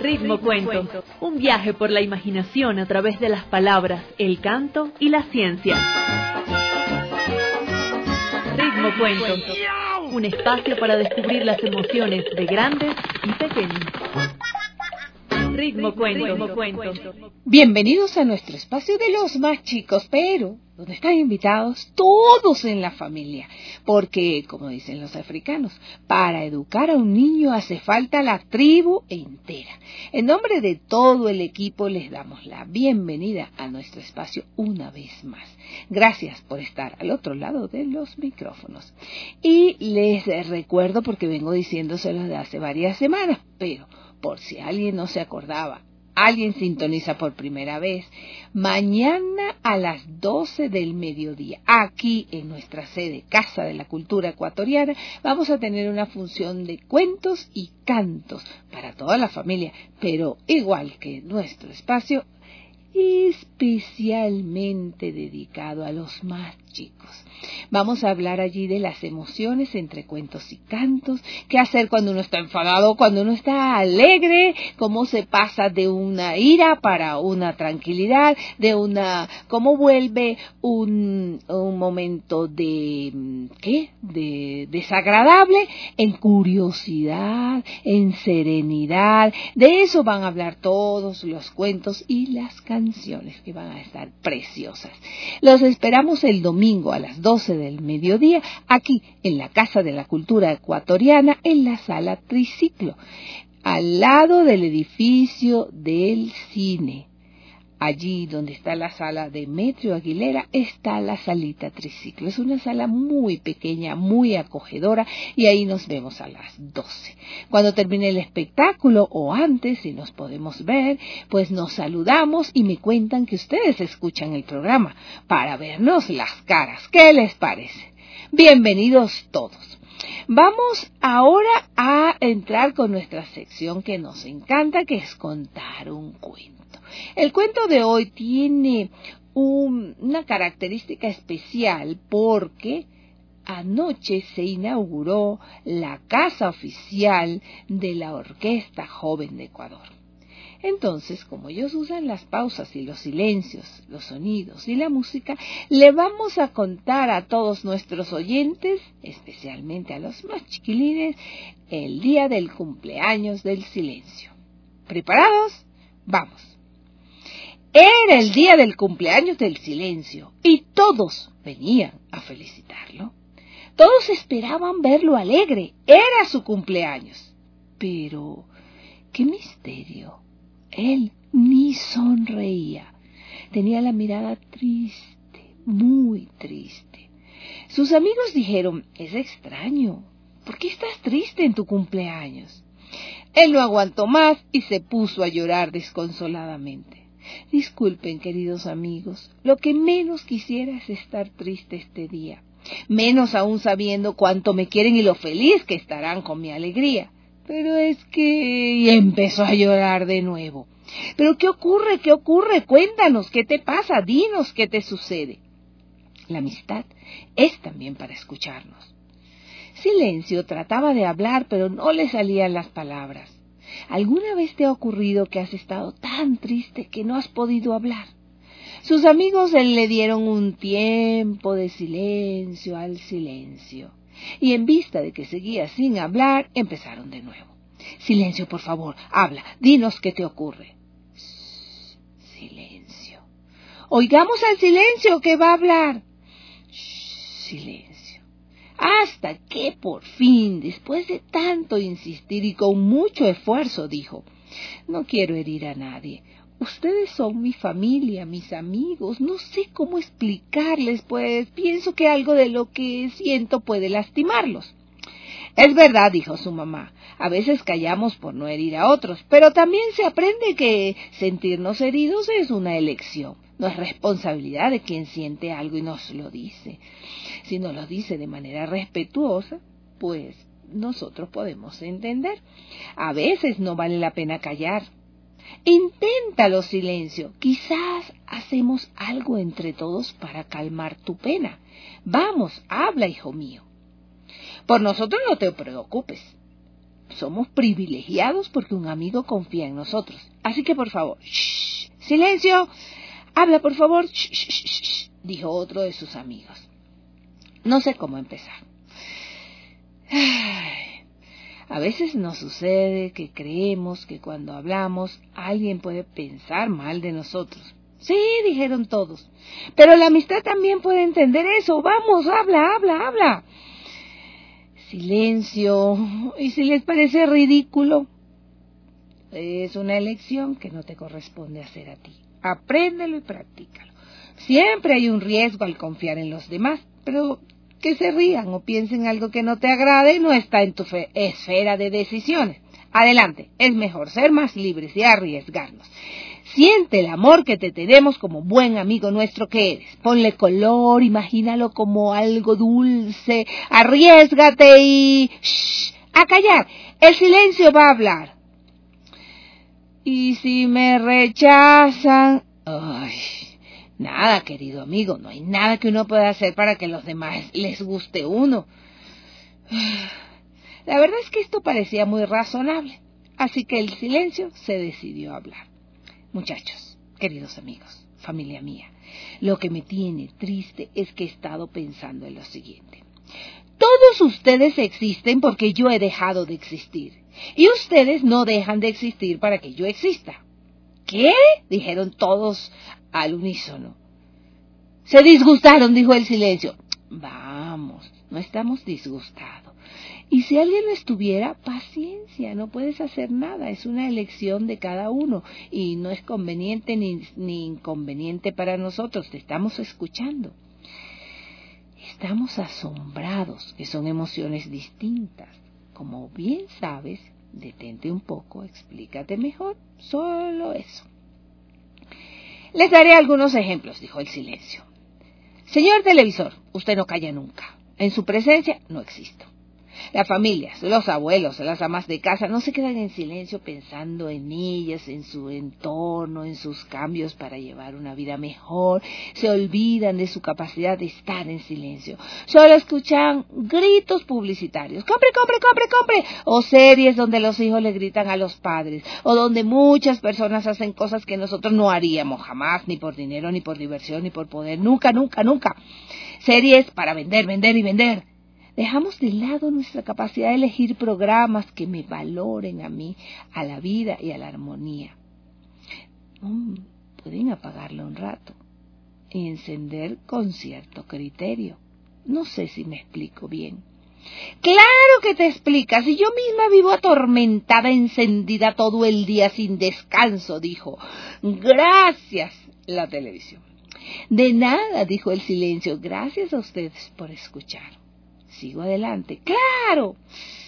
Ritmo Cuento, un viaje por la imaginación a través de las palabras, el canto y la ciencia. Ritmo Cuento, un espacio para descubrir las emociones de grandes y pequeños. Ritmo Cuento. Bienvenidos a nuestro espacio de los más chicos, pero donde están invitados todos en la familia, porque, como dicen los africanos, para educar a un niño hace falta la tribu entera. En nombre de todo el equipo les damos la bienvenida a nuestro espacio una vez más. Gracias por estar al otro lado de los micrófonos. Y les recuerdo, porque vengo diciéndoselo de hace varias semanas, pero por si alguien no se acordaba, alguien sintoniza por primera vez, mañana a las 12 del mediodía, aquí en nuestra sede, Casa de la Cultura Ecuatoriana, vamos a tener una función de cuentos y cantos para toda la familia, pero igual que nuestro espacio, especialmente dedicado a los más chicos. Vamos a hablar allí de las emociones entre cuentos y cantos, qué hacer cuando uno está enfadado, cuando uno está alegre, cómo se pasa de una ira para una tranquilidad, cómo vuelve un momento de desagradable en curiosidad, en serenidad. De eso van a hablar todos los cuentos y las canciones que van a estar preciosas. Los esperamos el domingo a las 12 del mediodía, aquí en la Casa de la Cultura Ecuatoriana, en la Sala Triciclo, al lado del edificio del cine. Allí donde está la sala de Demetrio Aguilera está la salita Triciclo. Es una sala muy pequeña, muy acogedora, y ahí nos vemos a las 12. Cuando termine el espectáculo o antes, si nos podemos ver, pues nos saludamos y me cuentan que ustedes escuchan el programa para vernos las caras. ¿Qué les parece? Bienvenidos todos. Vamos ahora a entrar con nuestra sección que nos encanta, que es contar un cuento. El cuento de hoy tiene una característica especial porque anoche se inauguró la casa oficial de la Orquesta Joven de Ecuador. Entonces, como ellos usan las pausas y los silencios, los sonidos y la música, le vamos a contar a todos nuestros oyentes, especialmente a los más chiquilines, el día del cumpleaños del silencio. ¿Preparados? Vamos. Era el día del cumpleaños del silencio y todos venían a felicitarlo. Todos esperaban verlo alegre. Era su cumpleaños. Pero, ¡qué misterio! Él ni sonreía. Tenía la mirada triste, muy triste. Sus amigos dijeron, es extraño, ¿por qué estás triste en tu cumpleaños? Él no aguantó más y se puso a llorar desconsoladamente. Disculpen, queridos amigos, lo que menos quisiera es estar triste este día, menos aún sabiendo cuánto me quieren y lo feliz que estarán con mi alegría. Pero es que... Y empezó a llorar de nuevo. ¿Pero qué ocurre? ¿Qué ocurre? Cuéntanos, ¿qué te pasa? Dinos qué te sucede. La amistad es también para escucharnos. Silencio trataba de hablar, pero no le salían las palabras. ¿Alguna vez te ha ocurrido que has estado tan triste que no has podido hablar? Sus amigos le dieron un tiempo de silencio al silencio. Y en vista de que seguía sin hablar, empezaron de nuevo. Silencio, por favor, habla, dinos qué te ocurre. Silencio. Oigamos al silencio que va a hablar. Silencio. Hasta que por fin, después de tanto insistir y con mucho esfuerzo, dijo, no quiero herir a nadie. Ustedes son mi familia, mis amigos. No sé cómo explicarles, pues pienso que algo de lo que siento puede lastimarlos. Es verdad, dijo su mamá, a veces callamos por no herir a otros, pero también se aprende que sentirnos heridos es una elección. No es responsabilidad de quien siente algo y nos lo dice. Si nos lo dice de manera respetuosa, pues nosotros podemos entender. A veces no vale la pena callar. Inténtalo, silencio. Quizás hacemos algo entre todos para calmar tu pena. Vamos, habla, hijo mío. Por nosotros no te preocupes. somos privilegiados porque un amigo confía en nosotros. Así que, por favor, shh, silencio, habla, por favor, shh, shh, shh, dijo otro de sus amigos. No sé cómo empezar. A veces nos sucede que creemos que cuando hablamos alguien puede pensar mal de nosotros. Sí, dijeron todos, pero la amistad también puede entender eso. Vamos, habla, habla, habla. Silencio. ¿Y si les parece ridículo? Es una elección que no te corresponde hacer a ti. Apréndelo y practícalo. Siempre hay un riesgo al confiar en los demás, pero que se rían o piensen algo que no te agrade no está en tu esfera de decisiones. Adelante, es mejor ser más libres y arriesgarnos. Siente el amor que te tenemos como buen amigo nuestro que eres. Ponle color, imagínalo como algo dulce, arriésgate y... ¡shh! A callar, el silencio va a hablar. ¿Y si me rechazan? Ay, nada, querido amigo, no hay nada que uno pueda hacer para que los demás les guste uno. La verdad es que esto parecía muy razonable, así que el silencio se decidió a hablar. Muchachos, queridos amigos, familia mía, lo que me tiene triste es que he estado pensando en lo siguiente. Todos ustedes existen porque yo he dejado de existir, y ustedes no dejan de existir para que yo exista. ¿Qué? Dijeron todos al unísono. Se disgustaron, dijo el silencio. Vamos, no estamos disgustados. Y si alguien lo estuviera, paciencia, no puedes hacer nada, es una elección de cada uno y no es conveniente ni inconveniente para nosotros, te estamos escuchando. Estamos asombrados, que son emociones distintas. Como bien sabes, detente un poco, explícate mejor, solo eso. Les daré algunos ejemplos, dijo el silencio. Señor televisor, usted no calla nunca, en su presencia no existo. Las familias, los abuelos, las amas de casa no se quedan en silencio pensando en ellas, en su entorno, en sus cambios para llevar una vida mejor. Se olvidan de su capacidad de estar en silencio. Solo escuchan gritos publicitarios. ¡Compre, compre, compre, compre! O series donde los hijos le gritan a los padres. O donde muchas personas hacen cosas que nosotros no haríamos jamás, ni por dinero, ni por diversión, ni por poder. Nunca, nunca, nunca. Series para vender, vender y vender. Dejamos de lado nuestra capacidad de elegir programas que me valoren a mí, a la vida y a la armonía. Pueden apagarlo un rato y encender con cierto criterio. No sé si me explico bien. Claro que te explicas, y yo misma vivo atormentada, encendida todo el día sin descanso, dijo. Gracias, la televisión. De nada, dijo el silencio, gracias a ustedes por escuchar. Sigo adelante. ¡Claro!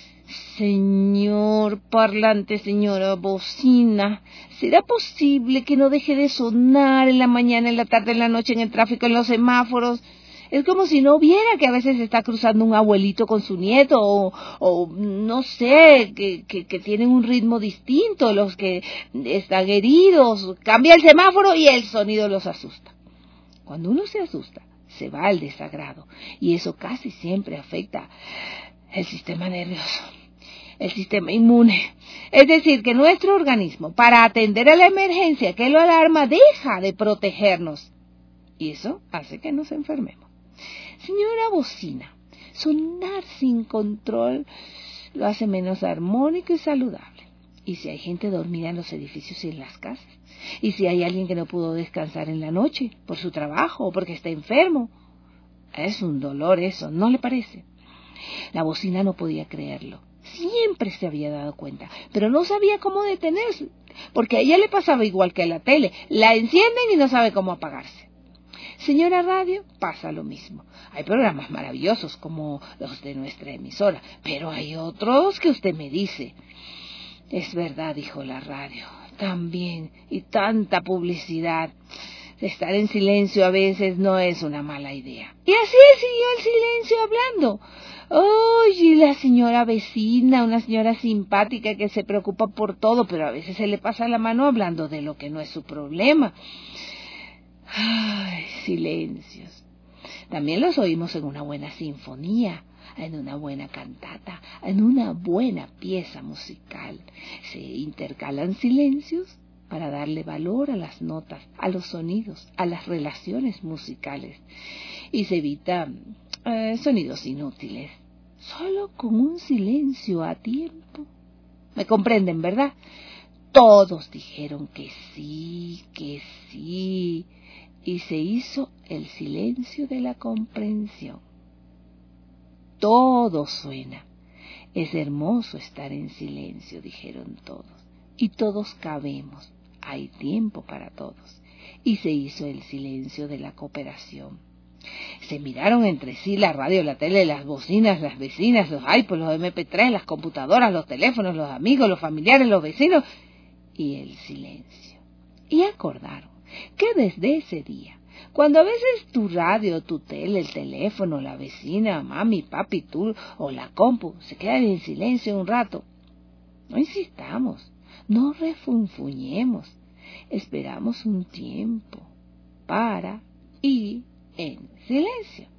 Señor parlante, señora bocina, ¿será posible que no deje de sonar en la mañana, en la tarde, en la noche, en el tráfico, en los semáforos? Es como si no viera que a veces está cruzando un abuelito con su nieto o no sé, que tienen un ritmo distinto, los que están heridos. Cambia el semáforo y el sonido los asusta. Cuando uno se asusta, se va al desagrado y eso casi siempre afecta el sistema nervioso, el sistema inmune. Es decir, que nuestro organismo, para atender a la emergencia que lo alarma, deja de protegernos y eso hace que nos enfermemos. Señora bocina, sonar sin control lo hace menos armónico y saludable. Y si hay gente dormida en los edificios y en las casas, y si hay alguien que no pudo descansar en la noche por su trabajo o porque está enfermo, es un dolor eso, ¿no le parece? La bocina no podía creerlo. Siempre se había dado cuenta, pero no sabía cómo detenerse, porque a ella le pasaba igual que a la tele. La encienden y no sabe cómo apagarse. Señora radio, pasa lo mismo. Hay programas maravillosos como los de nuestra emisora, pero hay otros que usted me dice. Es verdad, dijo la radio, también, y tanta publicidad. Estar en silencio a veces no es una mala idea. Y así siguió el silencio hablando. Oye, la señora vecina, una señora simpática que se preocupa por todo, pero a veces se le pasa la mano hablando de lo que no es su problema. Ay, silencios. También los oímos en una buena sinfonía. en una buena cantata, en una buena pieza musical. Se intercalan silencios para darle valor a las notas, a los sonidos, a las relaciones musicales. Y se evita sonidos inútiles, solo con un silencio a tiempo. ¿Me comprenden, verdad? Todos dijeron que sí, y se hizo el silencio de la comprensión. Todo suena. Es hermoso estar en silencio, dijeron todos. Y todos cabemos. Hay tiempo para todos. Y se hizo el silencio de la cooperación. Se miraron entre sí la radio, la tele, las bocinas, las vecinas, los iPods, los MP3, las computadoras, los teléfonos, los amigos, los familiares, los vecinos y el silencio. Y acordaron que desde ese día, cuando a veces tu radio, tu tele, el teléfono, la vecina, mami, papi, tú o la compu se quedan en silencio un rato, no insistamos, no refunfuñemos, esperamos un tiempo para y en silencio.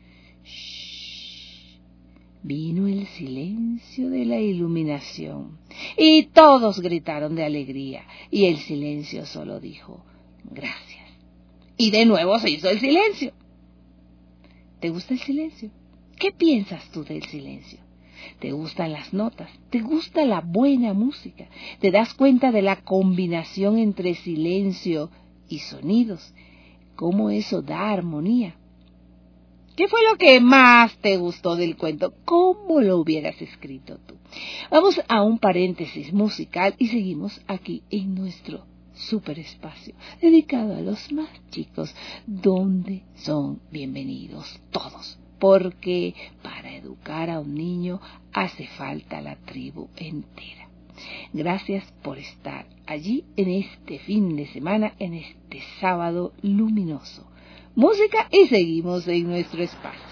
Shh. Vino el silencio de la iluminación y todos gritaron de alegría y el silencio solo dijo gracias. Y de nuevo se hizo el silencio. ¿Te gusta el silencio? ¿Qué piensas tú del silencio? ¿Te gustan las notas? ¿Te gusta la buena música? ¿Te das cuenta de la combinación entre silencio y sonidos? ¿Cómo eso da armonía? ¿Qué fue lo que más te gustó del cuento? ¿Cómo lo hubieras escrito tú? Vamos a un paréntesis musical y seguimos aquí en nuestro super espacio dedicado a los más chicos, donde son bienvenidos todos, porque para educar a un niño hace falta la tribu entera. Gracias por estar allí en este fin de semana, en este sábado luminoso. Música y seguimos en nuestro espacio.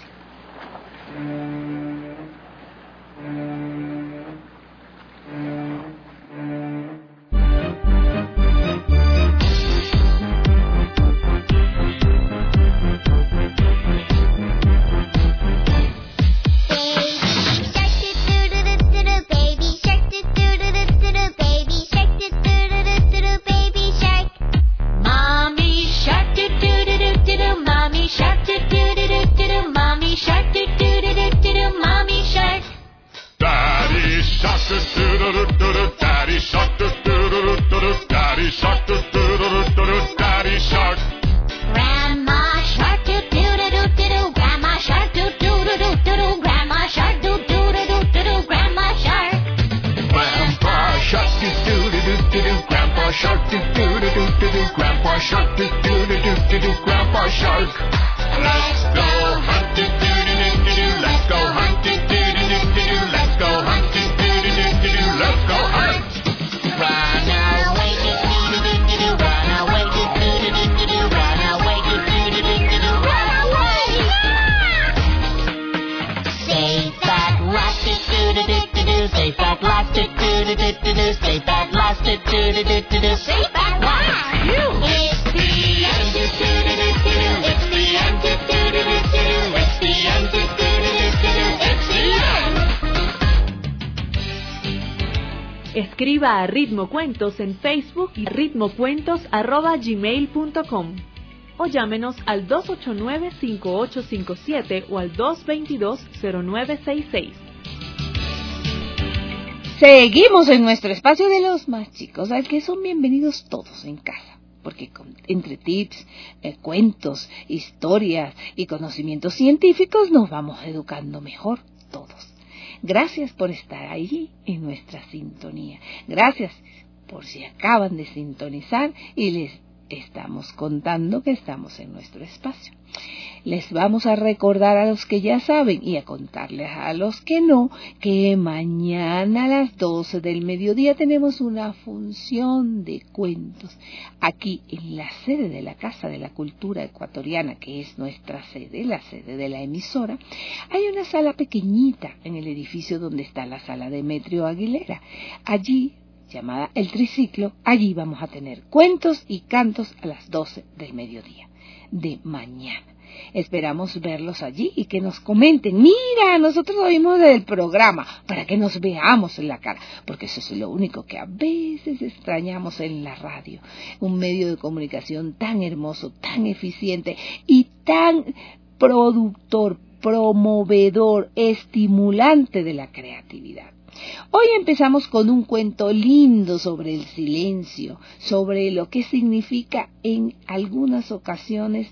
Escriba a Ritmo Cuentos en Facebook y ritmocuentos@gmail.com o llámenos al 289-5857 o al 222-0966. Seguimos en nuestro espacio de los más chicos, al que son bienvenidos todos en casa, porque entre tips, cuentos, historias y conocimientos científicos nos vamos educando mejor todos. Gracias por estar allí en nuestra sintonía. Gracias por si acaban de sintonizar y les estamos contando que estamos en nuestro espacio. Les vamos a recordar a los que ya saben y a contarles a los que no, que mañana a las 12 del mediodía tenemos una función de cuentos aquí en la sede de la Casa de la Cultura Ecuatoriana, que es nuestra sede, la sede de la emisora. Hay una sala pequeñita en el edificio donde está la sala Demetrio Aguilera. Allí, llamada El Triciclo, allí vamos a tener cuentos y cantos a las 12 del mediodía de mañana. Esperamos verlos allí y que nos comenten, mira, nosotros oímos del programa, para que nos veamos en la cara, porque eso es lo único que a veces extrañamos en la radio, un medio de comunicación tan hermoso, tan eficiente y tan productor, promovedor, estimulante de la creatividad. Hoy empezamos con un cuento lindo sobre el silencio, sobre lo que significa en algunas ocasiones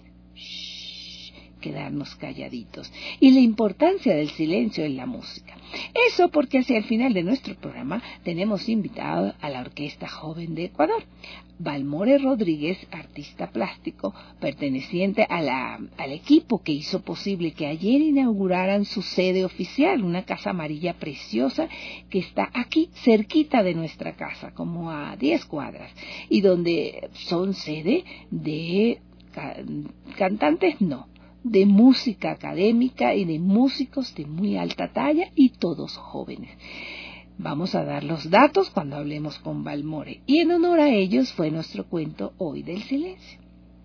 quedarnos calladitos y la importancia del silencio en la música. Eso porque hacia el final de nuestro programa tenemos invitado a la Orquesta Joven de Ecuador. Balmore Rodríguez, artista plástico, perteneciente al equipo que hizo posible que ayer inauguraran su sede oficial, una casa amarilla preciosa que está aquí cerquita de nuestra casa, como a 10 cuadras, y donde son sede de cantantes, de música académica y de músicos de muy alta talla y todos jóvenes. Vamos a dar los datos cuando hablemos con Balmore y en honor a ellos fue nuestro cuento hoy del silencio.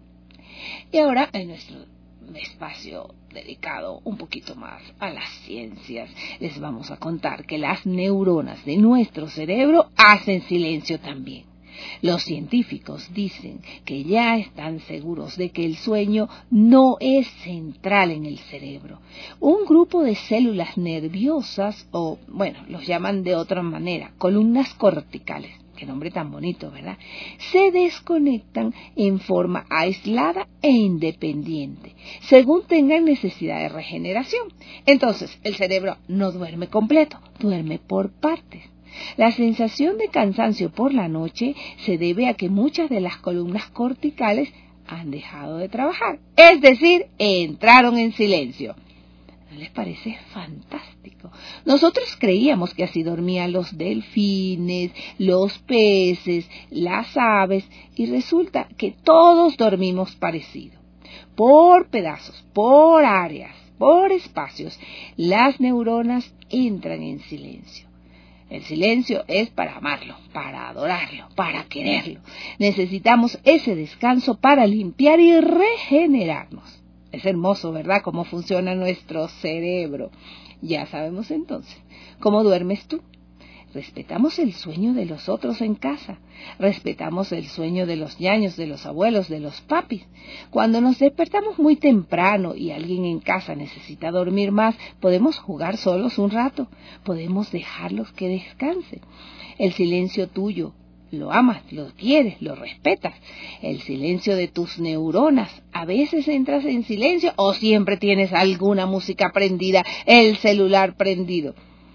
Y ahora en nuestro espacio dedicado un poquito más a las ciencias, les vamos a contar que las neuronas de nuestro cerebro hacen silencio también. Los científicos dicen que ya están seguros de que el sueño no es central en el cerebro. Un grupo de células nerviosas, los llaman de otra manera, columnas corticales, qué nombre tan bonito, ¿verdad?, se desconectan en forma aislada e independiente, según tengan necesidad de regeneración. Entonces, el cerebro no duerme completo, duerme por partes. La sensación de cansancio por la noche se debe a que muchas de las columnas corticales han dejado de trabajar, es decir, entraron en silencio. ¿No les parece fantástico? Nosotros creíamos que así dormían los delfines, los peces, las aves, y resulta que todos dormimos parecido. Por pedazos, por áreas, por espacios, las neuronas entran en silencio. El silencio es para amarlo, para adorarlo, para quererlo. Necesitamos ese descanso para limpiar y regenerarnos. Es hermoso, ¿verdad?, cómo funciona nuestro cerebro. Ya sabemos entonces, ¿cómo duermes tú? Respetamos el sueño de los otros en casa. Respetamos el sueño de los ñaños, de los abuelos, de los papis. Cuando nos despertamos muy temprano y alguien en casa necesita dormir más, podemos jugar solos un rato. Podemos dejarlos que descansen. El silencio tuyo, lo amas, lo quieres, lo respetas. El silencio de tus neuronas. A veces entras en silencio o siempre tienes alguna música prendida, el celular prendido.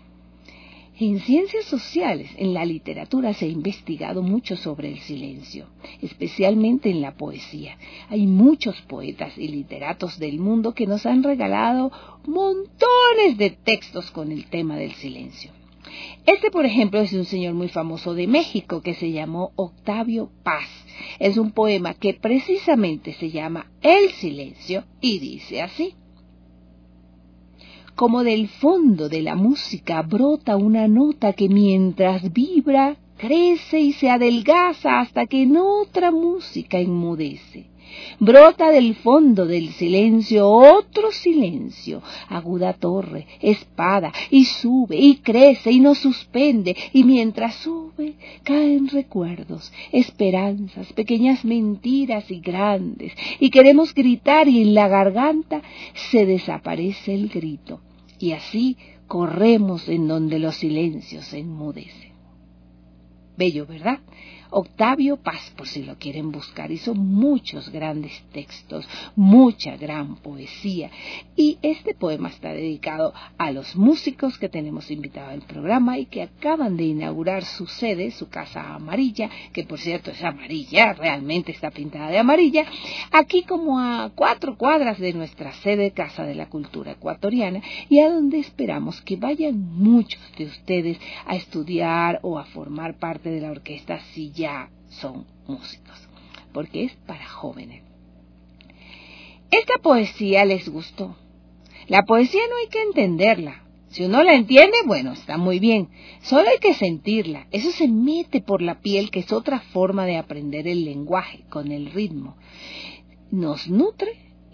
En ciencias sociales, en la literatura se ha investigado mucho sobre el silencio, especialmente en la poesía. Hay muchos poetas y literatos del mundo que nos han regalado montones de textos con el tema del silencio. Este, por ejemplo, es de un señor muy famoso de México que se llamó Octavio Paz. Es un poema que precisamente se llama El silencio y dice así: como del fondo de la música brota una nota que mientras vibra, crece y se adelgaza hasta que en otra música enmudece. Brota del fondo del silencio otro silencio, aguda torre, espada, y sube, y crece, y nos suspende, y mientras sube, caen recuerdos, esperanzas, pequeñas mentiras y grandes, y queremos gritar, y en la garganta se desaparece el grito, y así corremos en donde los silencios se enmudecen. Bello, ¿verdad? Octavio Paz, por si lo quieren buscar, hizo muchos grandes textos, mucha gran poesía. Y este poema está dedicado a los músicos que tenemos invitados al programa y que acaban de inaugurar su sede, su casa amarilla, que por cierto es amarilla, realmente está pintada de amarilla, aquí como a 4 cuadras de nuestra sede Casa de la Cultura Ecuatoriana, y a donde esperamos que vayan muchos de ustedes a estudiar o a formar parte de la orquesta si ya son músicos, porque es para jóvenes. Esta poesía les gustó. La poesía no hay que entenderla. Si uno la entiende, bueno, está muy bien. Solo hay que sentirla. Eso se mete por la piel, que es otra forma de aprender el lenguaje, con el ritmo. Nos nutre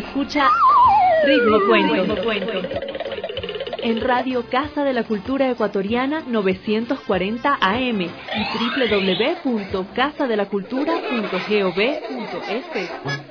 escucha Ritmo Cuento. En Radio Casa de la Cultura Ecuatoriana 940 AM y www.casadelacultura.gov.es.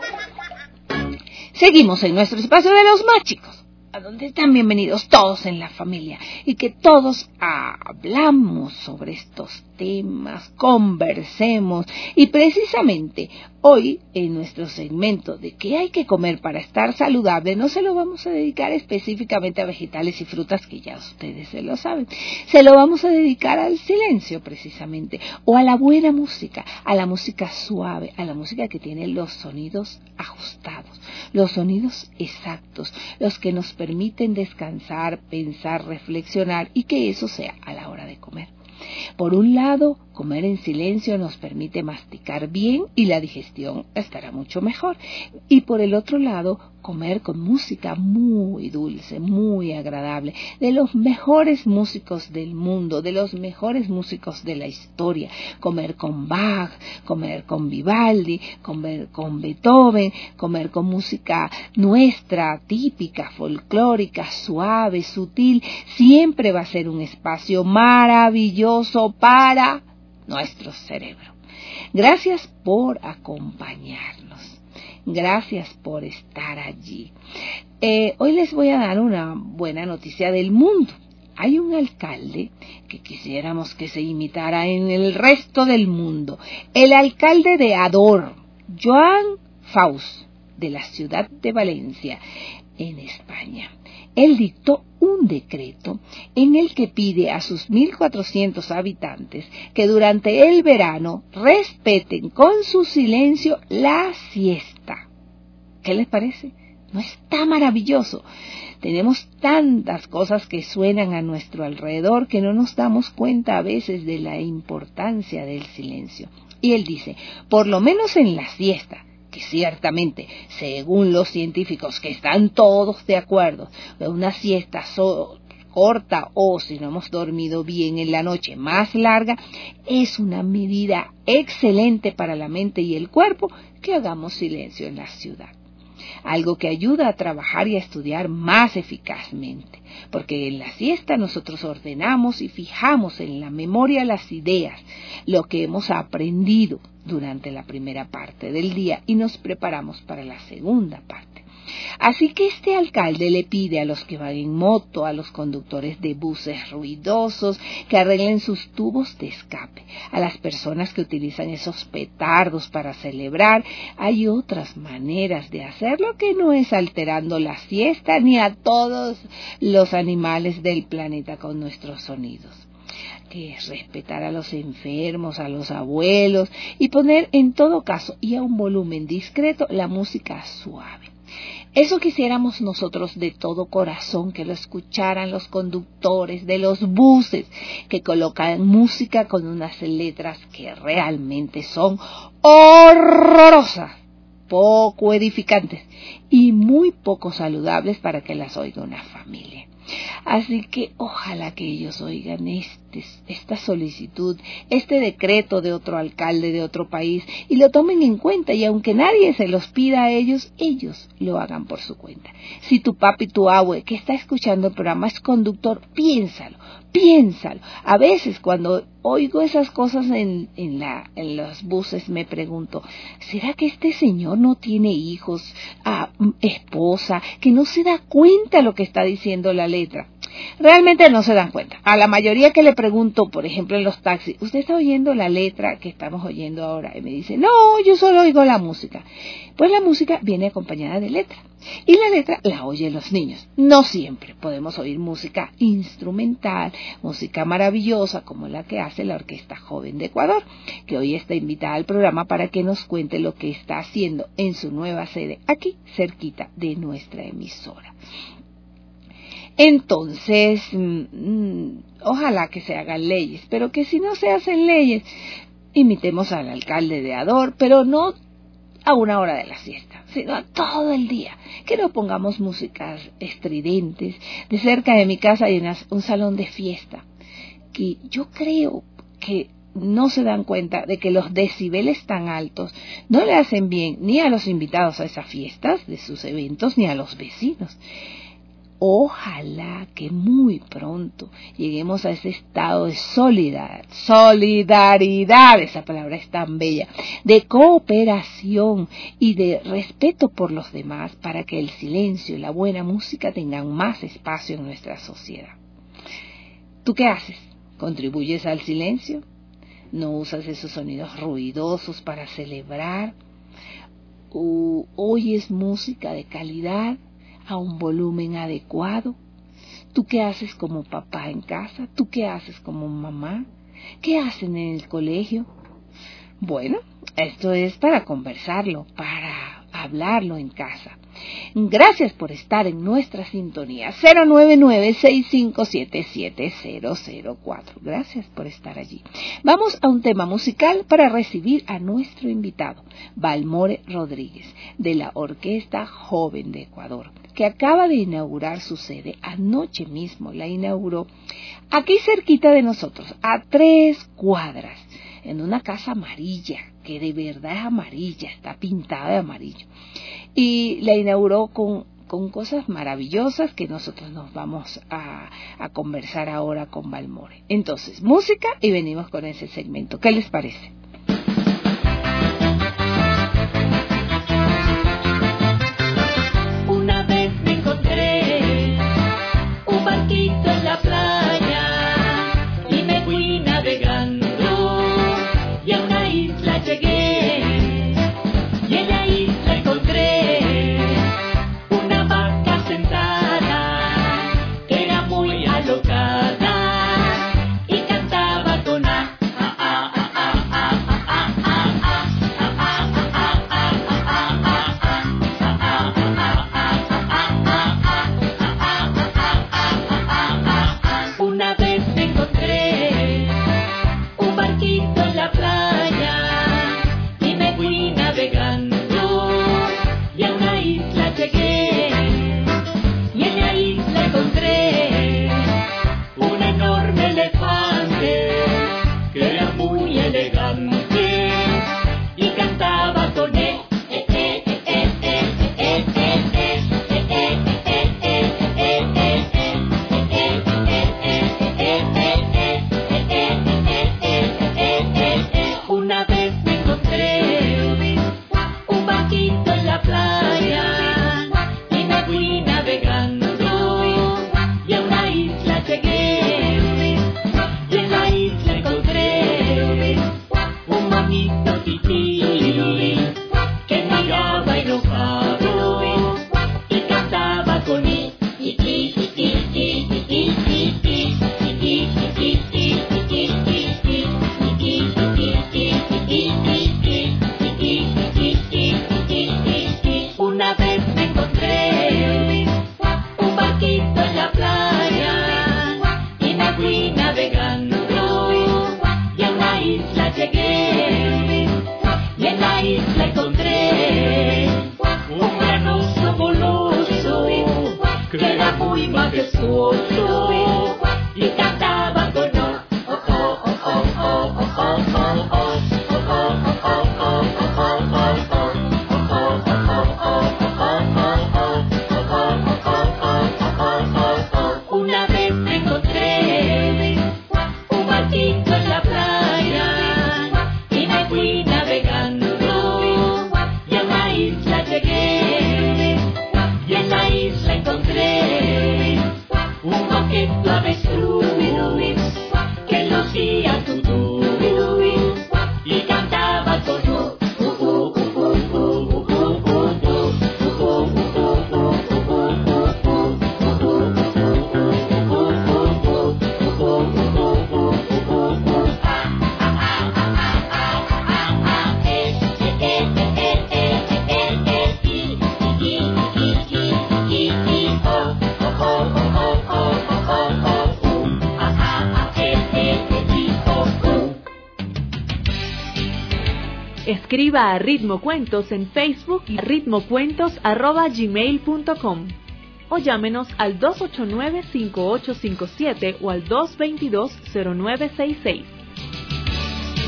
Seguimos en nuestro espacio de los más chicos, a donde están bienvenidos todos en la familia y que todos hablamos sobre estos temas, conversemos y precisamente hoy en nuestro segmento de qué hay que comer para estar saludable no se lo vamos a dedicar específicamente a vegetales y frutas que ya ustedes se lo saben, se lo vamos a dedicar al silencio precisamente o a la buena música, a la música suave, a la música que tiene los sonidos ajustados, los sonidos exactos, los que nos permiten descansar, pensar, reflexionar y que eso sea a la hora de comer. Por un lado, comer en silencio nos permite masticar bien y la digestión estará mucho mejor. Y por el otro lado, comer con música muy dulce, muy agradable, de los mejores músicos del mundo, de los mejores músicos de la historia. Comer con Bach, comer con Vivaldi, comer con Beethoven, comer con música nuestra, típica, folclórica, suave, sutil, siempre va a ser un espacio maravilloso para nuestro cerebro. Gracias por acompañarnos. Gracias por estar allí. Hoy les voy a dar una buena noticia del mundo. Hay un alcalde que quisiéramos que se imitara en el resto del mundo. El alcalde de Ador, Joan Faus, de la ciudad de Valencia, en España. Él dictó un decreto en el que pide a sus 1.400 habitantes que durante el verano respeten con su silencio la siesta. ¿Qué les parece? ¿No está maravilloso? Tenemos tantas cosas que suenan a nuestro alrededor que no nos damos cuenta a veces de la importancia del silencio. Y él dice, por lo menos en la siesta, que ciertamente, según los científicos, que están todos de acuerdo, una siesta corta o si no hemos dormido bien en la noche más larga, es una medida excelente para la mente y el cuerpo que hagamos silencio en la ciudad. Algo que ayuda a trabajar y a estudiar más eficazmente, porque en la siesta nosotros ordenamos y fijamos en la memoria las ideas, lo que hemos aprendido durante la primera parte del día y nos preparamos para la segunda parte. Así que este alcalde le pide a los que van en moto, a los conductores de buses ruidosos, que arreglen sus tubos de escape. A las personas que utilizan esos petardos para celebrar, hay otras maneras de hacerlo que no es alterando la siesta ni a todos los animales del planeta con nuestros sonidos. Que es respetar a los enfermos, a los abuelos y poner en todo caso y a un volumen discreto la música suave. Eso quisiéramos nosotros de todo corazón, que lo escucharan los conductores de los buses, que colocan música con unas letras que realmente son horrorosas, poco edificantes y muy poco saludables para que las oiga una familia. Así que ojalá que ellos oigan esta solicitud, este decreto de otro alcalde de otro país y lo tomen en cuenta, y aunque nadie se los pida a ellos, ellos lo hagan por su cuenta. Si tu papi, tu abue que está escuchando el programa es conductor, piénsalo. A veces cuando oigo esas cosas en los buses me pregunto, ¿será que este señor no tiene hijos, esposa, que no se da cuenta lo que está diciendo la letra? Realmente no se dan cuenta. A la mayoría que le pregunto, por ejemplo en los taxis, ¿usted está oyendo la letra que estamos oyendo ahora? Y me dice, no, yo solo oigo la música. Pues la música viene acompañada de letra. Y la letra la oyen los niños. No siempre podemos oír música instrumental, música maravillosa como la que hace la Orquesta Joven de Ecuador, que hoy está invitada al programa para que nos cuente lo que está haciendo en su nueva sede, aquí cerquita de nuestra emisora. Entonces, ojalá que se hagan leyes, pero que si no se hacen leyes, imitemos al alcalde de Ador, pero no a una hora de la siesta, sino a todo el día. Que no pongamos músicas estridentes. De cerca de mi casa hay un salón de fiesta, que yo creo que no se dan cuenta de que los decibeles tan altos no le hacen bien ni a los invitados a esas fiestas de sus eventos ni a los vecinos. Ojalá que muy pronto lleguemos a ese estado de solidaridad, esa palabra es tan bella, de cooperación y de respeto por los demás, para que el silencio y la buena música tengan más espacio en nuestra sociedad. ¿Tú qué haces? ¿Contribuyes al silencio? ¿No usas esos sonidos ruidosos para celebrar? ¿Oyes música de calidad a un volumen adecuado? ¿Tú qué haces como papá en casa? ¿Tú qué haces como mamá? ¿Qué hacen en el colegio? Bueno, esto es para conversarlo, para hablarlo en casa. Gracias por estar en nuestra sintonía 099-657-7004. Gracias por estar allí. Vamos a un tema musical para recibir a nuestro invitado, Balmore Rodríguez, de la Orquesta Joven de Ecuador, que acaba de inaugurar su sede. Anoche mismo la inauguró aquí cerquita de nosotros, a 3 cuadras, en una casa amarilla, que de verdad es amarilla, está pintada de amarillo. Y la inauguró con cosas maravillosas que nosotros nos vamos a conversar ahora con Balmore. Entonces, música y venimos con ese segmento. ¿Qué les parece? Una vez me encontré un barquito en la playa y me fui navegando y a una isla llegué. Y en la isla encontré una vaca sentada que era muy alocada y cantaba con Una vez me encontré un barquito en la playa y me fui navegando y a una isla llegué. Y en la isla encontré un enorme elefante que era muy elegante y cantaba con él. Una vez me encontré un barquito en la playa y me fui navegando y a una isla llegué. Y en la isla encontré un monito tití que miraba enojado y cantaba con él. Una vez me encontré un barquito en la playa y me fui navegando y a una isla llegué. Y en la isla encontré un gran oso goloso que era muy majestuoso y cantaba con Una vez me encontré un barquito en la playa y me fui navegando y a una isla llegué. Y en la isla encontré un boquete avestruz que lucía tutú y cantaba con Escriba a Ritmo Cuentos en Facebook y ritmocuentos@gmail.com o llámenos al 289-5857 o al 222-0966.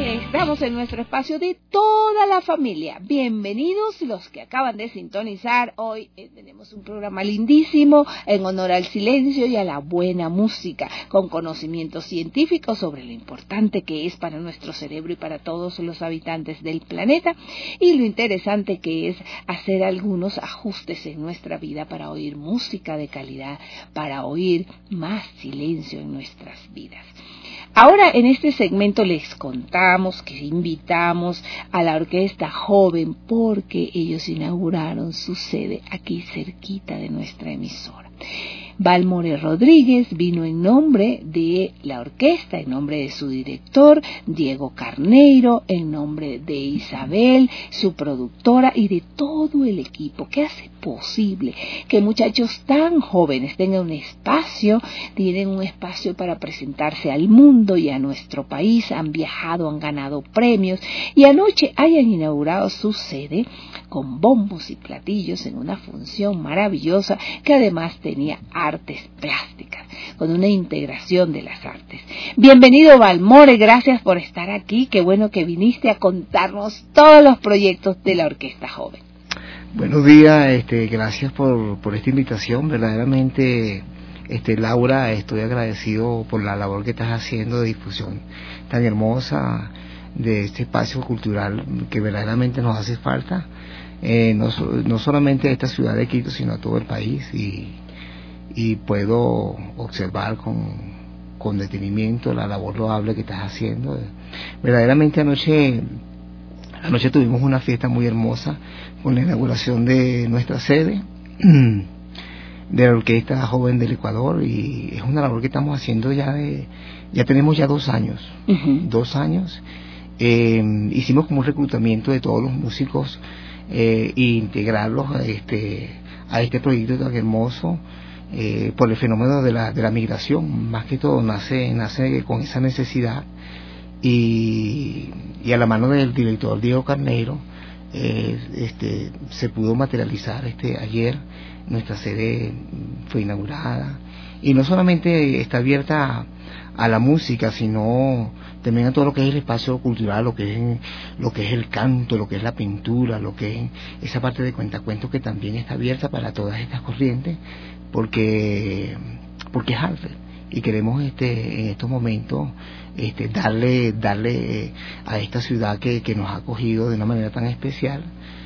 Estamos en nuestro espacio de toda la familia. Bienvenidos los que acaban de sintonizar. Hoy tenemos un programa lindísimo en honor al silencio y a la buena música, con conocimientos científicos sobre lo importante que es para nuestro cerebro y para todos los habitantes del planeta, y lo interesante que es hacer algunos ajustes en nuestra vida para oír música de calidad, para oír más silencio en nuestras vidas. Ahora en este segmento les contamos que invitamos a la Orquesta Joven porque ellos inauguraron su sede aquí cerquita de nuestra emisora. Valmore Rodríguez vino en nombre de la orquesta, en nombre de su director, Diego Carneiro, en nombre de Isabel, su productora, y de todo el equipo que hace posible que muchachos tan jóvenes tengan un espacio, tienen un espacio para presentarse al mundo y a nuestro país, han viajado, han ganado premios y anoche hayan inaugurado su sede con bombos y platillos en una función maravillosa que además tenía artes plásticas, con una integración de las artes. Bienvenido Valmore, gracias por estar aquí, qué bueno que viniste a contarnos todos los proyectos de la Orquesta Joven. Buenos días, gracias por esta invitación, verdaderamente, Laura, estoy agradecido por la labor que estás haciendo de difusión tan hermosa de este espacio cultural que verdaderamente nos hace falta, no solamente a esta ciudad de Quito, sino a todo el país, y puedo observar con detenimiento la labor loable que estás haciendo. Verdaderamente anoche tuvimos una fiesta muy hermosa con la inauguración de nuestra sede de la Orquesta Joven del Ecuador, y es una labor que estamos haciendo ya tenemos 2 años. Uh-huh. 2 años. Hicimos como un reclutamiento de todos los músicos e integrarlos a este proyecto tan hermoso. Por el fenómeno de la migración, más que todo nace con esa necesidad, y a la mano del director Diego Carneiro se pudo materializar ayer. Nuestra sede fue inaugurada, y no solamente está abierta a la música, sino también a todo lo que es el espacio cultural, lo que es el canto, lo que es la pintura, lo que es esa parte de cuentacuentos, que también está abierta para todas estas corrientes, porque es arte, y queremos en estos momentos darle a esta ciudad que nos ha acogido de una manera tan especial,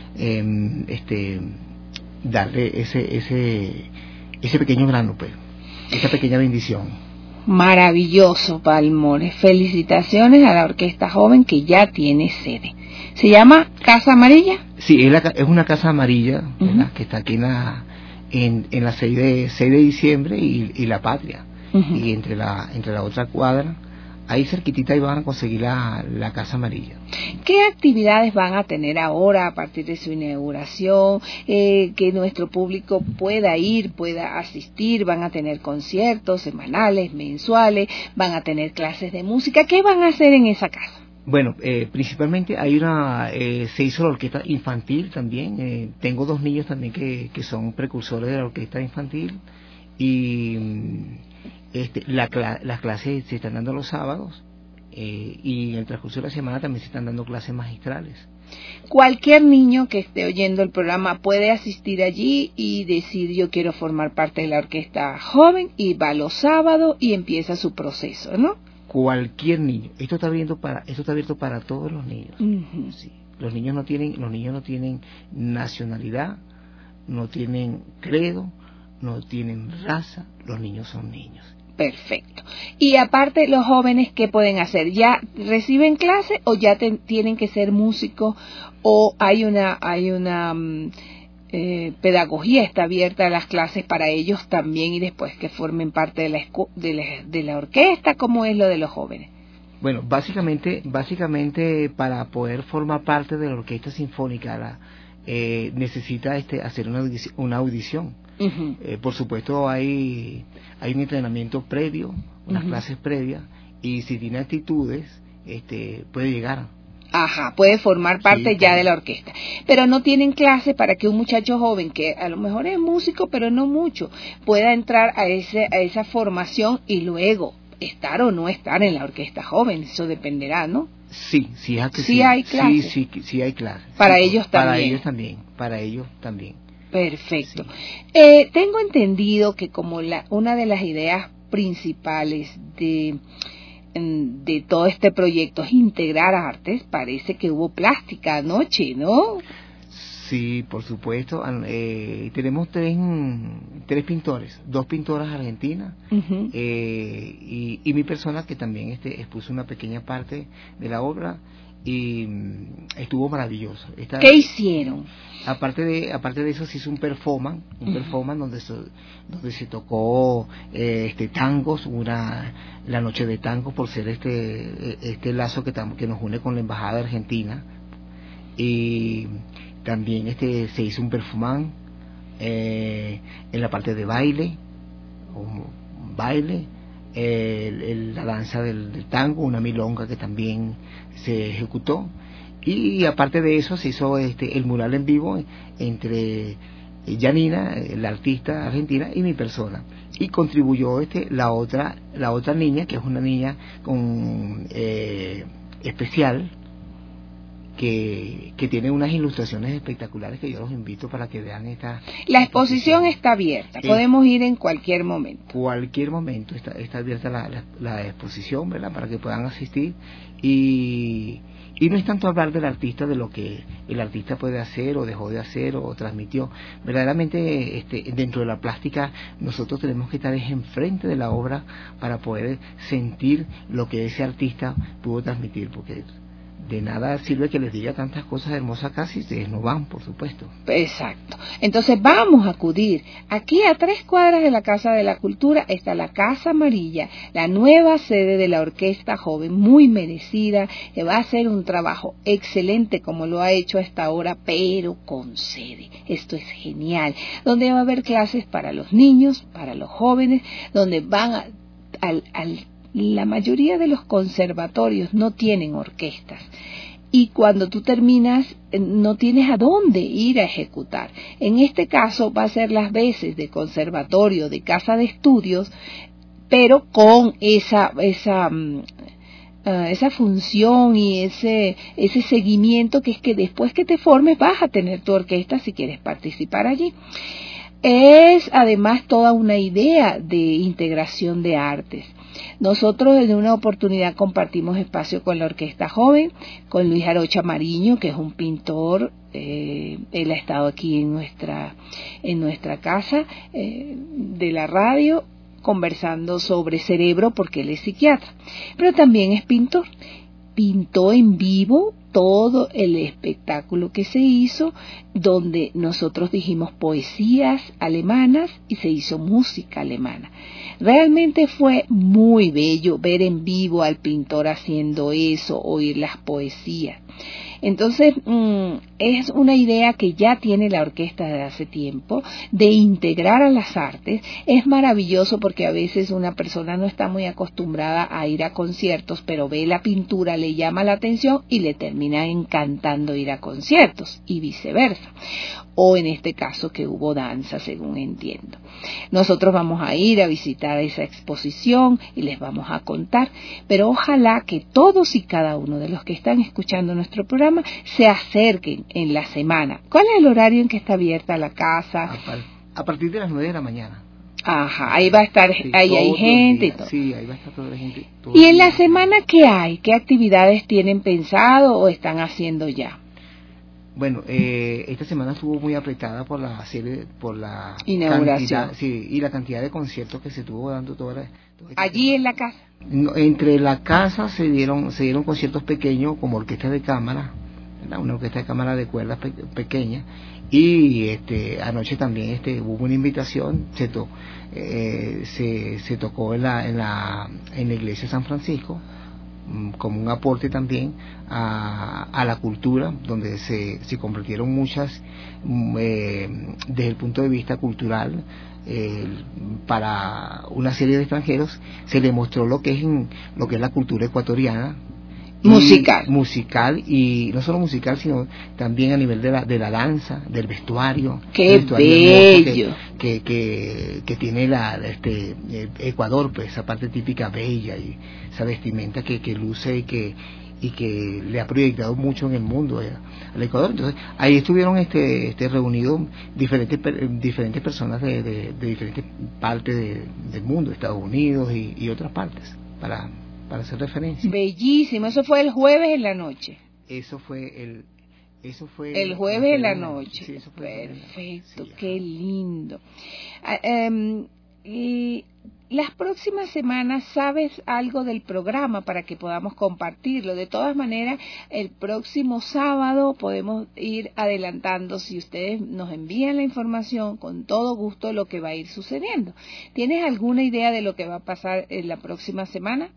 darle ese pequeño grano, pues, esa pequeña bendición. Maravilloso, Valmore. Felicitaciones a la Orquesta Joven que ya tiene sede. ¿Se llama Casa Amarilla? Sí, es una casa amarilla, uh-huh, que está aquí en la 6 de diciembre y la Patria. Uh-huh. Y entre la otra cuadra, ahí cerquitita, ahí van a conseguir la Casa Amarilla. ¿Qué actividades van a tener ahora a partir de su inauguración? Que nuestro público pueda ir, pueda asistir. ¿Van a tener conciertos semanales, mensuales? ¿Van a tener clases de música? ¿Qué van a hacer en esa casa? Bueno, principalmente se hizo la orquesta infantil también. Tengo 2 niños también que son precursores de la orquesta infantil, y las clases se están dando los sábados, y en el transcurso de la semana también se están dando clases magistrales. Cualquier niño que esté oyendo el programa puede asistir allí y decir: yo quiero formar parte de la Orquesta Joven, y va los sábados y empieza su proceso, ¿no? Cualquier niño. Esto está abierto para todos los niños. Uh-huh. Sí. Los niños no tienen nacionalidad, no tienen credo, no tienen raza. Los niños son niños. Perfecto. Y aparte, los jóvenes, ¿qué pueden hacer? ¿Ya reciben clase o ya tienen que ser músicos, o hay una pedagogía, está abierta a las clases para ellos también, y después que formen parte de la orquesta? ¿Cómo es lo de los jóvenes? Bueno, básicamente para poder formar parte de la orquesta sinfónica necesita hacer una audición. Uh-huh. Por supuesto hay un entrenamiento previo, unas uh-huh, clases previas, y si tiene actitudes puede llegar. Ajá, puede formar parte, sí, ya de la orquesta. Pero no tienen clases para que un muchacho joven, que a lo mejor es músico pero no mucho, pueda entrar a esa formación y luego estar o no estar en la orquesta joven, eso dependerá, ¿no? Sí, sí, es que sí hay clases. Sí hay clases. Para sí, ellos también. Para ellos también. Perfecto. Sí. Tengo entendido que como una de las ideas principales de todo este proyecto es integrar artes, parece que hubo plástica anoche, ¿no? Sí, por supuesto. Tenemos tres pintores, 2 pintoras argentinas, Uh-huh. y mi persona, que también expuso una pequeña parte de la obra, y estuvo maravilloso. ¿Qué hicieron? Aparte de eso, se hizo un performance donde se tocó tangos, la noche de tangos, por ser este lazo que nos une con la embajada argentina. Y también se hizo un performance en la parte de baile, la danza del tango, una milonga que también se ejecutó. Y aparte de eso se hizo el mural en vivo entre Janina, la artista argentina, y mi persona. Y contribuyó la otra niña, que es una niña especial, que tiene unas ilustraciones espectaculares que yo los invito para que vean esta. La exposición está abierta, podemos ir en cualquier momento. Cualquier momento está abierta la exposición, ¿verdad? Para que puedan asistir. Y no es tanto hablar del artista, de lo que el artista puede hacer o dejó de hacer o transmitió. Verdaderamente, dentro de la plástica, nosotros tenemos que estar enfrente de la obra para poder sentir lo que ese artista pudo transmitir, porque de nada sirve que les diga tantas cosas hermosas acá si ustedes no van, por supuesto. Exacto. Entonces vamos a acudir. Aquí a 3 cuadras de la Casa de la Cultura está la Casa Amarilla, la nueva sede de la Orquesta Joven, muy merecida, que va a hacer un trabajo excelente como lo ha hecho hasta ahora, pero con sede. Esto es genial. Donde va a haber clases para los niños, para los jóvenes, donde van la mayoría de los conservatorios no tienen orquestas, y cuando tú terminas no tienes a dónde ir a ejecutar. En este caso va a ser las veces de conservatorio, de casa de estudios, pero con esa función y ese seguimiento, que es que después que te formes vas a tener tu orquesta si quieres participar allí. Es además toda una idea de integración de artes. Nosotros en una oportunidad compartimos espacio con la Orquesta Joven, con Luis Arocha Mariño, que es un pintor. Él ha estado aquí en nuestra casa de la radio, conversando sobre cerebro, porque él es psiquiatra, pero también es pintor. Pintó en vivo todo el espectáculo que se hizo, donde nosotros dijimos poesías alemanas y se hizo música alemana. Realmente fue muy bello ver en vivo al pintor haciendo eso, oír las poesías. Entonces, es una idea que ya tiene la orquesta desde hace tiempo, de integrar a las artes. Es maravilloso porque a veces una persona no está muy acostumbrada a ir a conciertos, pero ve la pintura, le llama la atención y le termina encantando ir a conciertos, y viceversa. O en este caso que hubo danza, según entiendo. Nosotros vamos a ir a visitar esa exposición y les vamos a contar, pero ojalá que todos y cada uno de los que están escuchando nuestro programa se acerquen en la semana. ¿Cuál es el horario en que está abierta la casa? A partir de las 9 de la mañana. Ajá, ahí va a estar, sí, ahí hay gente y todo. Sí, ahí va a estar toda la gente. ¿Y en la semana qué hay? ¿Qué actividades tienen pensado o están haciendo ya? Bueno, esta semana estuvo muy apretada por la inauguración, y la cantidad de conciertos que se estuvo dando allí en la casa. No, entre la casa se dieron conciertos pequeños como orquesta de cámara, ¿verdad? Una orquesta de cámara de cuerdas pequeña, y anoche también hubo una invitación, se tocó en la iglesia de San Francisco, como un aporte también a la cultura, donde se compartieron muchas desde el punto de vista cultural. Para una serie de extranjeros se le mostró lo que es la cultura ecuatoriana, musical y no solo musical, sino también a nivel de la danza, del vestuario. ¡Qué bello! Que tiene Ecuador, pues esa parte típica bella y esa vestimenta que luce y que le ha proyectado mucho en el mundo al Ecuador. Entonces ahí estuvieron reunidos diferentes personas de diferentes partes del mundo, Estados Unidos y otras partes, para hacer referencia. Bellísimo. Eso fue el jueves en la noche. Eso fue el jueves en la noche. Sí, eso fue perfecto. Sí, qué lindo. Y las próximas semanas, ¿sabes algo del programa para que podamos compartirlo? De todas maneras, el próximo sábado podemos ir adelantando, si ustedes nos envían la información, con todo gusto, lo que va a ir sucediendo. ¿Tienes alguna idea de lo que va a pasar en la próxima semana?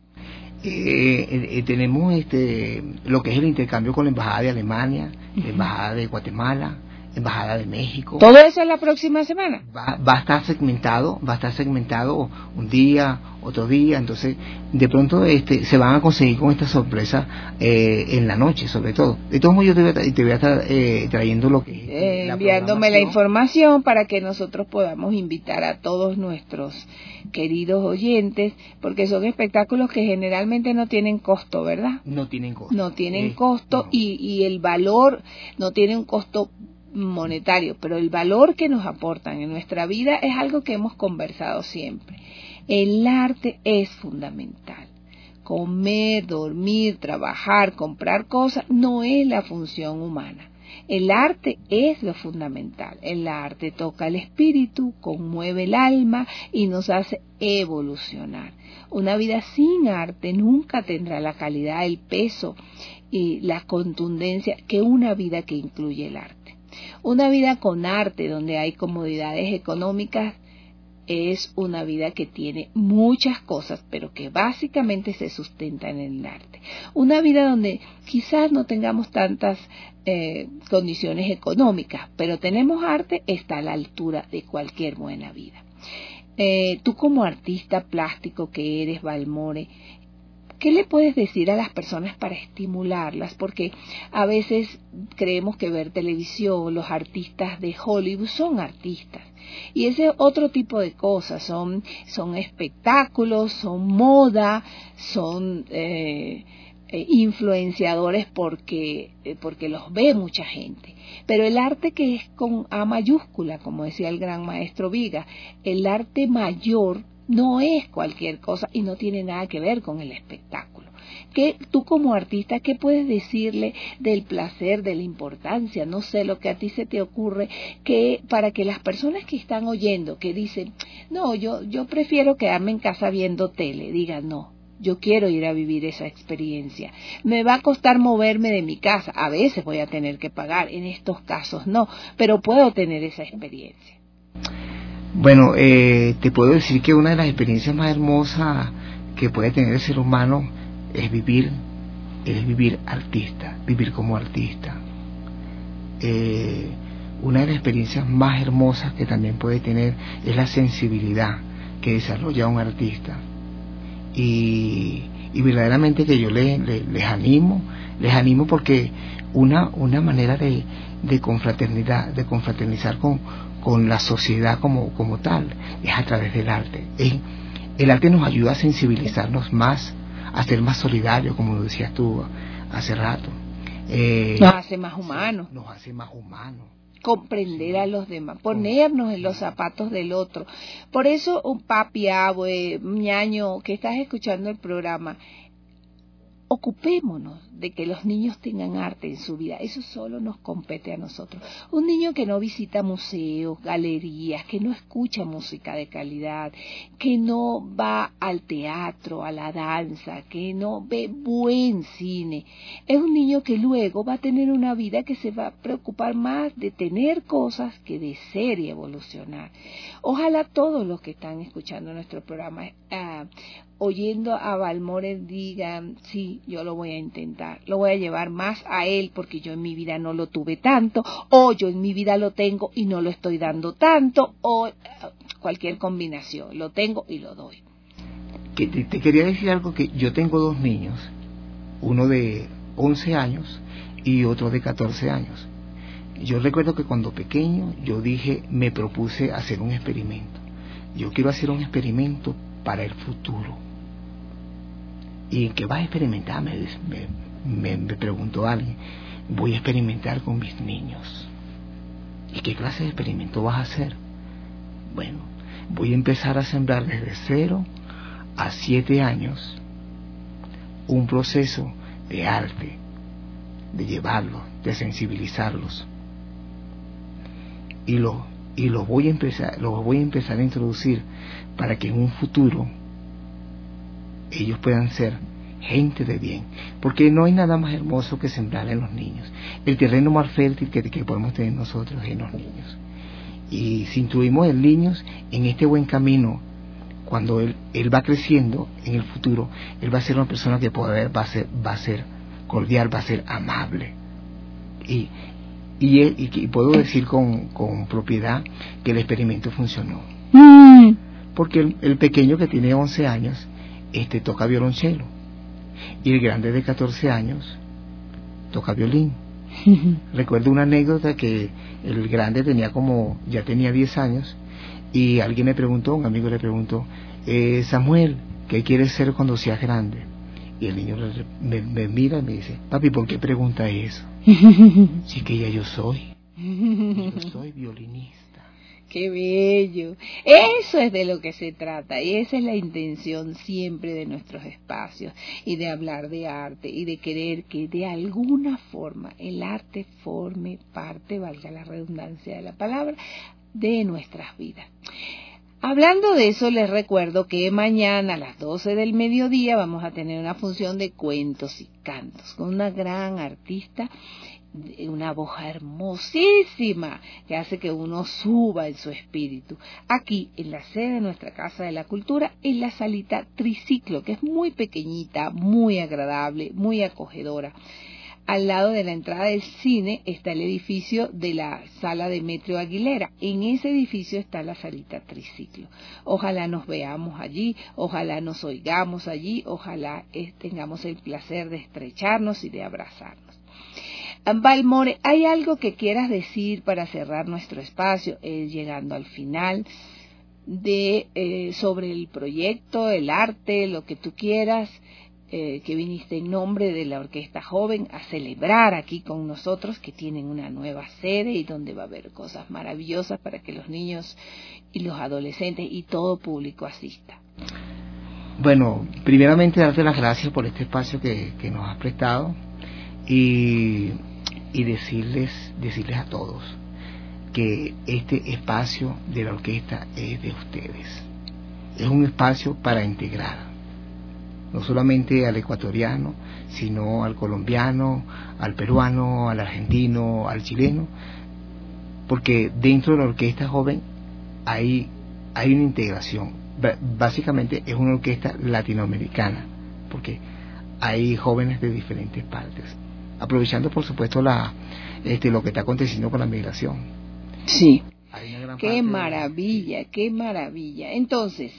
Tenemos lo que es el intercambio con la Embajada de Alemania, la Embajada de Guatemala, Embajada de México. ¿Todo eso es la próxima semana? Va a estar segmentado un día, otro día, entonces de pronto se van a conseguir con esta sorpresa en la noche, sobre todo. De todos modos yo te voy a estar trayendo lo que es enviándome la información para que nosotros podamos invitar a todos nuestros queridos oyentes, porque son espectáculos que generalmente no tienen costo, ¿verdad? No tienen costo. No tienen costo. No. Y el valor no tiene un costo monetario, pero el valor que nos aportan en nuestra vida es algo que hemos conversado siempre. El arte es fundamental. Comer, dormir, trabajar, comprar cosas no es la función humana. El arte es lo fundamental. El arte toca el espíritu, conmueve el alma y nos hace evolucionar. Una vida sin arte nunca tendrá la calidad, el peso y la contundencia que una vida que incluye el arte. Una vida con arte, donde hay comodidades económicas, es una vida que tiene muchas cosas, pero que básicamente se sustenta en el arte. Una vida donde quizás no tengamos tantas condiciones económicas, pero tenemos arte, está a la altura de cualquier buena vida. Tú como artista plástico que eres, Balmore, ¿qué le puedes decir a las personas para estimularlas? Porque a veces creemos que ver televisión, los artistas de Hollywood son artistas. Y ese otro tipo de cosas, son espectáculos, son moda, son influenciadores porque los ve mucha gente. Pero el arte que es con A mayúscula, como decía el gran maestro Viga, el arte mayor, no es cualquier cosa y no tiene nada que ver con el espectáculo. ¿Qué, tú como artista, qué puedes decirle del placer, de la importancia? No sé, lo que a ti se te ocurre, que para que las personas que están oyendo, que dicen, no, yo prefiero quedarme en casa viendo tele, digan, no, yo quiero ir a vivir esa experiencia. Me va a costar moverme de mi casa, a veces voy a tener que pagar, en estos casos no, pero puedo tener esa experiencia. Bueno, te puedo decir que una de las experiencias más hermosas que puede tener el ser humano es vivir artista, vivir como artista. Una de las experiencias más hermosas que también puede tener es la sensibilidad que desarrolla un artista. Y verdaderamente que yo les animo porque una manera de confraternizar con la sociedad como tal es a través del arte. El arte nos ayuda a sensibilizarnos más, a ser más solidarios, como lo decías tú hace rato. Nos hace más humanos. Nos hace más humanos. Comprender a los demás, ponernos en los zapatos del otro. Por eso, un papi, abue, ñaño, que estás escuchando el programa, ocupémonos de que los niños tengan arte en su vida. Eso solo nos compete a nosotros. Un niño que no visita museos, galerías, que no escucha música de calidad, que no va al teatro, a la danza, que no ve buen cine, es un niño que luego va a tener una vida que se va a preocupar más de tener cosas que de ser y evolucionar. Ojalá todos los que están escuchando nuestro programa, oyendo a Balmore, digan, sí, yo lo voy a intentar, lo voy a llevar más a él porque yo en mi vida no lo tuve tanto, o yo en mi vida lo tengo y no lo estoy dando tanto, o cualquier combinación, lo tengo y lo doy. Que te quería decir algo, que yo tengo 2 niños uno de 11 años y otro de 14 años. Yo recuerdo que cuando pequeño yo me propuse hacer un experimento. Yo quiero hacer un experimento para el futuro. ¿Y en qué vas a experimentar? Me preguntó alguien. Voy a experimentar con mis niños. ¿Y qué clase de experimento vas a hacer? Bueno, voy a empezar a sembrar desde 0 a 7 años un proceso de arte, de llevarlos, de sensibilizarlos. Y los voy a empezar a introducir para que en un futuro ellos puedan ser gente de bien, porque no hay nada más hermoso que sembrar en los niños. El terreno más fértil que podemos tener nosotros es en los niños. Y si instruimos en niños en este buen camino, cuando él va creciendo en el futuro, él va a ser una persona que va a ser cordial, va a ser amable. Y puedo decir con propiedad que el experimento funcionó. Porque el pequeño que tiene 11 años toca violonchelo, y el grande de 14 años toca violín. Recuerdo una anécdota que el grande ya tenía 10 años, y alguien un amigo le preguntó, Samuel, ¿qué quieres ser cuando seas grande? Y el niño me mira y me dice, papi, ¿por qué pregunta eso? Sí, que ya yo soy violinista. ¡Qué bello! Eso es de lo que se trata, y esa es la intención siempre de nuestros espacios, y de hablar de arte, y de querer que de alguna forma el arte forme parte, valga la redundancia de la palabra, de nuestras vidas. Hablando de eso, les recuerdo que mañana a las 12 del mediodía vamos a tener una función de cuentos y cantos con una gran artista, una voz hermosísima que hace que uno suba en su espíritu. Aquí en la sede de nuestra Casa de la Cultura, en la salita Triciclo, que es muy pequeñita, muy agradable, muy acogedora. Al lado de la entrada del cine está el edificio de la sala Demetrio Aguilera. En ese edificio está la salita Triciclo. Ojalá nos veamos allí, ojalá nos oigamos allí, ojalá tengamos el placer de estrecharnos y de abrazarnos. Valmore, ¿hay algo que quieras decir para cerrar nuestro espacio, llegando al final, sobre el proyecto, el arte, lo que tú quieras? Que viniste en nombre de la Orquesta Joven a celebrar aquí con nosotros, que tienen una nueva sede y donde va a haber cosas maravillosas para que los niños y los adolescentes y todo público asista. Bueno, primeramente darte las gracias por este espacio que nos has prestado, y decirles a todos que este espacio de la orquesta es de ustedes. Es un espacio para integrar no solamente al ecuatoriano, sino al colombiano, al peruano, al argentino, al chileno, porque dentro de la Orquesta Joven hay una integración. Básicamente es una orquesta latinoamericana, porque hay jóvenes de diferentes partes, aprovechando por supuesto lo que está aconteciendo con la migración. Sí, qué maravilla, qué maravilla. Entonces,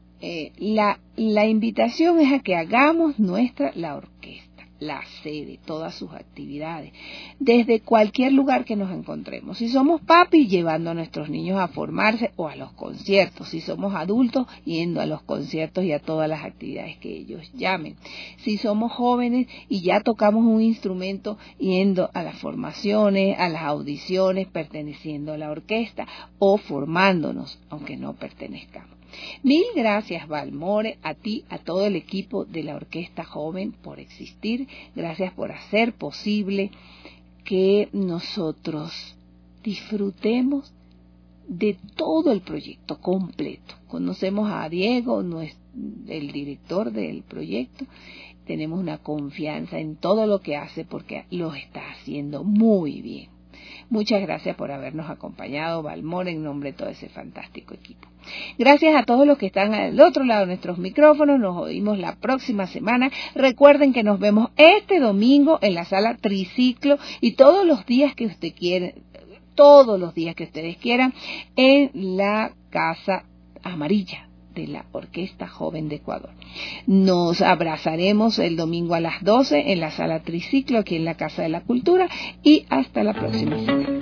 la invitación es a que hagamos la orquesta, la sede, todas sus actividades, desde cualquier lugar que nos encontremos. Si somos papis, llevando a nuestros niños a formarse o a los conciertos. Si somos adultos, yendo a los conciertos y a todas las actividades que ellos llamen. Si somos jóvenes y ya tocamos un instrumento, yendo a las formaciones, a las audiciones, perteneciendo a la orquesta o formándonos, aunque no pertenezcamos. Mil gracias, Valmore, a ti, a todo el equipo de la Orquesta Joven por existir. Gracias por hacer posible que nosotros disfrutemos de todo el proyecto completo. Conocemos a Diego, el director del proyecto. Tenemos una confianza en todo lo que hace porque lo está haciendo muy bien. Muchas gracias por habernos acompañado, Valmore, en nombre de todo ese fantástico equipo. Gracias a todos los que están al otro lado de nuestros micrófonos. Nos oímos la próxima semana. Recuerden que nos vemos este domingo en la sala Triciclo y todos los días que ustedes quieran en la Casa Amarilla de la Orquesta Joven de Ecuador. Nos abrazaremos el domingo a las 12 en la Sala Triciclo, aquí en la Casa de la Cultura, y hasta la próxima semana.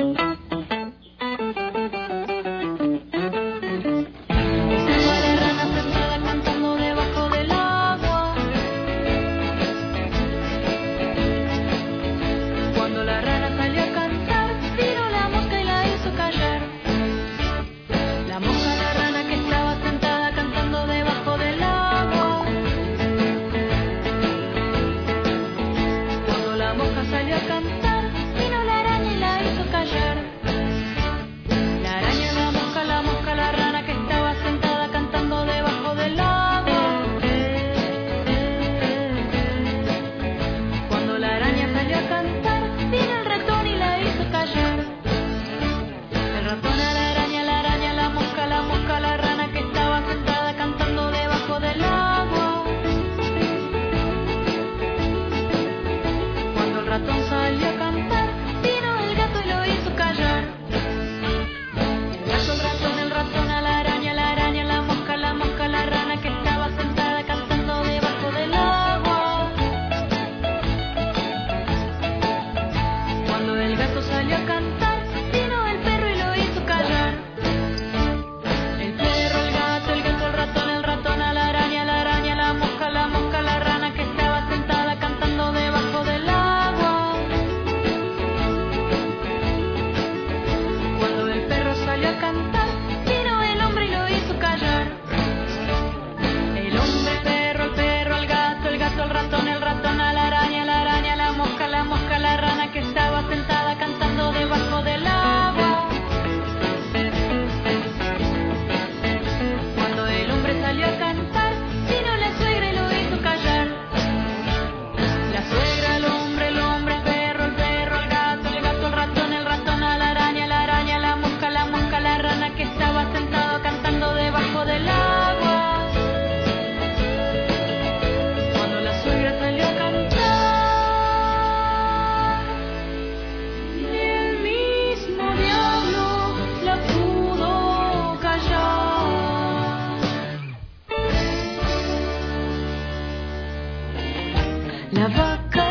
La vaca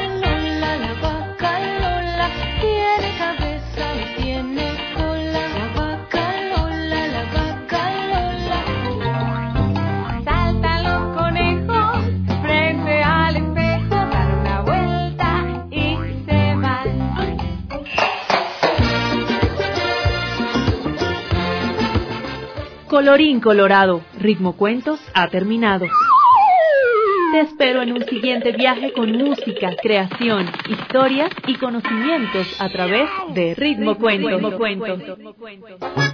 Lola tiene cabeza y tiene cola. La vaca Lola. Saltan los conejos frente al espejo, dan una vuelta y se van. Colorín colorado, Ritmo Cuentos ha terminado. Te espero en un siguiente viaje con música, creación, historias y conocimientos a través de Ritmo Cuentos.